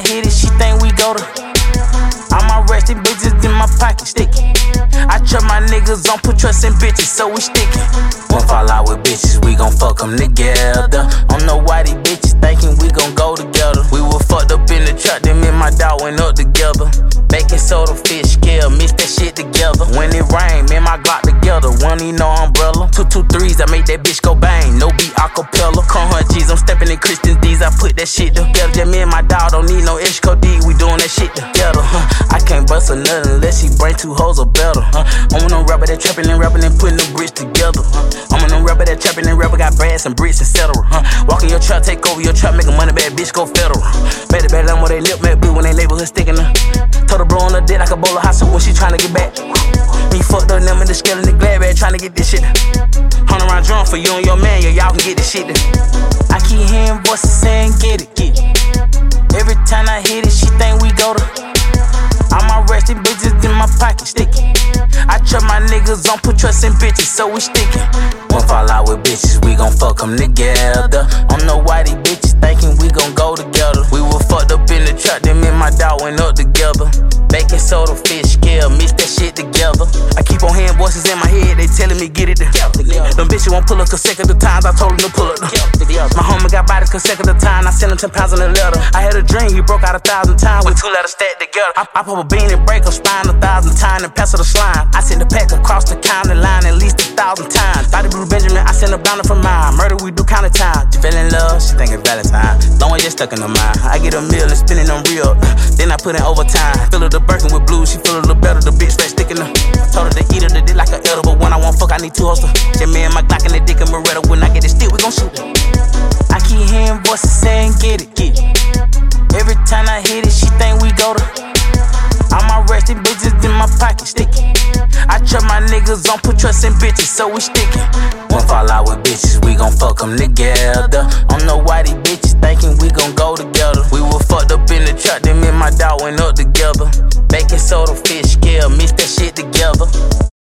I hit it, she think we go to. All my resting bitches in my pocket sticky. I trust my niggas, don't put trust in bitches, so we stickin'. Won't fall out with bitches, we gon' fuck them together. Don't know why these bitches thinking we gon' go together. We were fucked up in the truck, them and my dog went up together. Baking soda, fish scale, mix that shit together. When it rain, me and my Glock together. One need no umbrella. 223s, I make that bitch go bang. No beat acapella. Call her G's, I'm stepping in Christian D's. I put that shit together. Just me and my dog don't need no extra D. We doing that shit together. I can't bust a nut unless she bring two hoes or better. I'm on them rapper that trapping and rapping and putting the bricks together. I'm on them rapper that trapping and rapper got brass and bricks, etc. Walk in your truck, take over your truck, make a money bad bitch, go federal. Made it better than what they lip, made blue when they neighborhood sticking her. Told her blow on her dick like a bowl of hot soup when she tryna get back. Me fucked up them in the scale in the glad bag tryna get this shit. 100 round drum for you and your man, yeah, y'all can get this shit. I keep hearing voices saying get it, get it. Every time I hit it, she think we go to. All my resting bitches in my pocket sticky. I trust my niggas, don't put trust in bitches, so we stickin'. Won't fall out with bitches, we gon' fuck them together. Don't know why these bitches thinking we gon' go together. We were fucked up in the truck, them and my dog went up together. Baking soda, fish scale, mix that shit together. I keep on hearing voices in my head, they telling me get it together. Them bitches won't pull up consecutive times, I told them to pull up. My homie got bodies consecutive times, I sent him 10 pounds in a letter. I had a dream, he broke out 1,000 times with 2 letters stacked together. I pop a bean and break a spine 1,000 times and pass her the slime. I sent the pack across the county line at least 1,000 times. Body Blue Benjamin, I sent a bounty from mine. Murder, we do county time. She fell in love, she think it's Valentine. Long way just stuck in her mind. I get a meal and spin it on real. Then I put in overtime. Fill her the Birkin with blue, she feel a little better. The bitch fat sticking her. Told her to eat her the dick like an edible. When I want fuck, I need 2 holsters. Just me and my Glock and the dick and Beretta. When I get this stick, we gon' shoot her. I keep hearing voices saying get it, get it. Every time I hit it, she think we go to. All my resting bitches in my pocket sticky. I trust my niggas, don't put trust in bitches, so we stickin'. Won't fall out with bitches, we gon' fuck them together. Don't know why these bitches thinking we gon' go together. We were fucked up in the truck, them and my dog went up together. Baking soda, fish scale, mix that shit together.